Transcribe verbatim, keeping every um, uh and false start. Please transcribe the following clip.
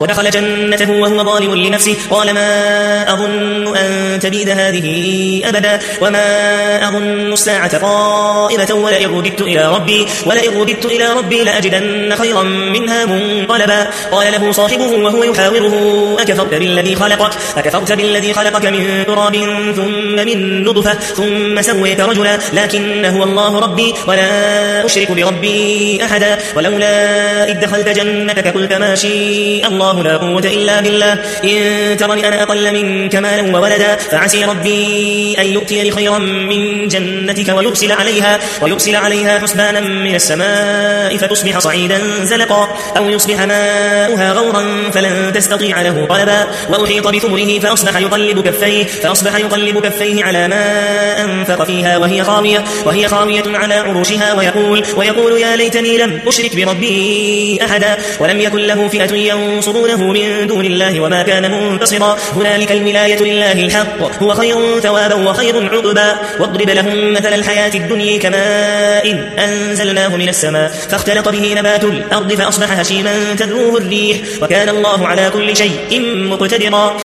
ودخل جنته وهو ظالم لنفسه قال ما أظن أن تبيد هذه أبدا وما أظن الساعة قائمة ولئن رددت إلى ربي ولئن رددت إلى ربي لأجدن خيرا منها منقلبا. قال له صاحبه وهو يحاوره أكفرت بالذي خلقك أكفرت بالذي خلقك من تراب ثم من نطفة ثم سويك رجلا لكن هو الله ربي ولا أشرك بربي أحدا. ولولا إذ دخلت جنتك قلت ما شاء الله لا قوة إلا بالله إن ترني أنا أقل منك مالا وولدا فعسي ربي أن يؤتيني خيرا من جنتك ويرسل عليها ويرسل عليها حسبانا من السماء فتصبح صعيدا زلقا أو يصبح ماؤها غورا فلن تستطيع له طلبا. وأحيط بثمره فأصبح يقلب كفيه فأصبح يقلب كفيه على ما أنفق فيها وهي خاوية وهي خاوية على عروشها ويقول ويقول يا ليتني لم أشرك بربي أحدا ولم يكن له فئة ينصرونه من دون الله وما كان منتصرا. هنالك الولاية لله الحق هو خير ثوابا وخير عقبا. واضرب لهم مثل الحياة الدنيا كماء أنزلناه من السماء فاختلط به نبات الأرض فأصبح هشيما تذروه الريح وكان الله على كل شيء مقتدرا.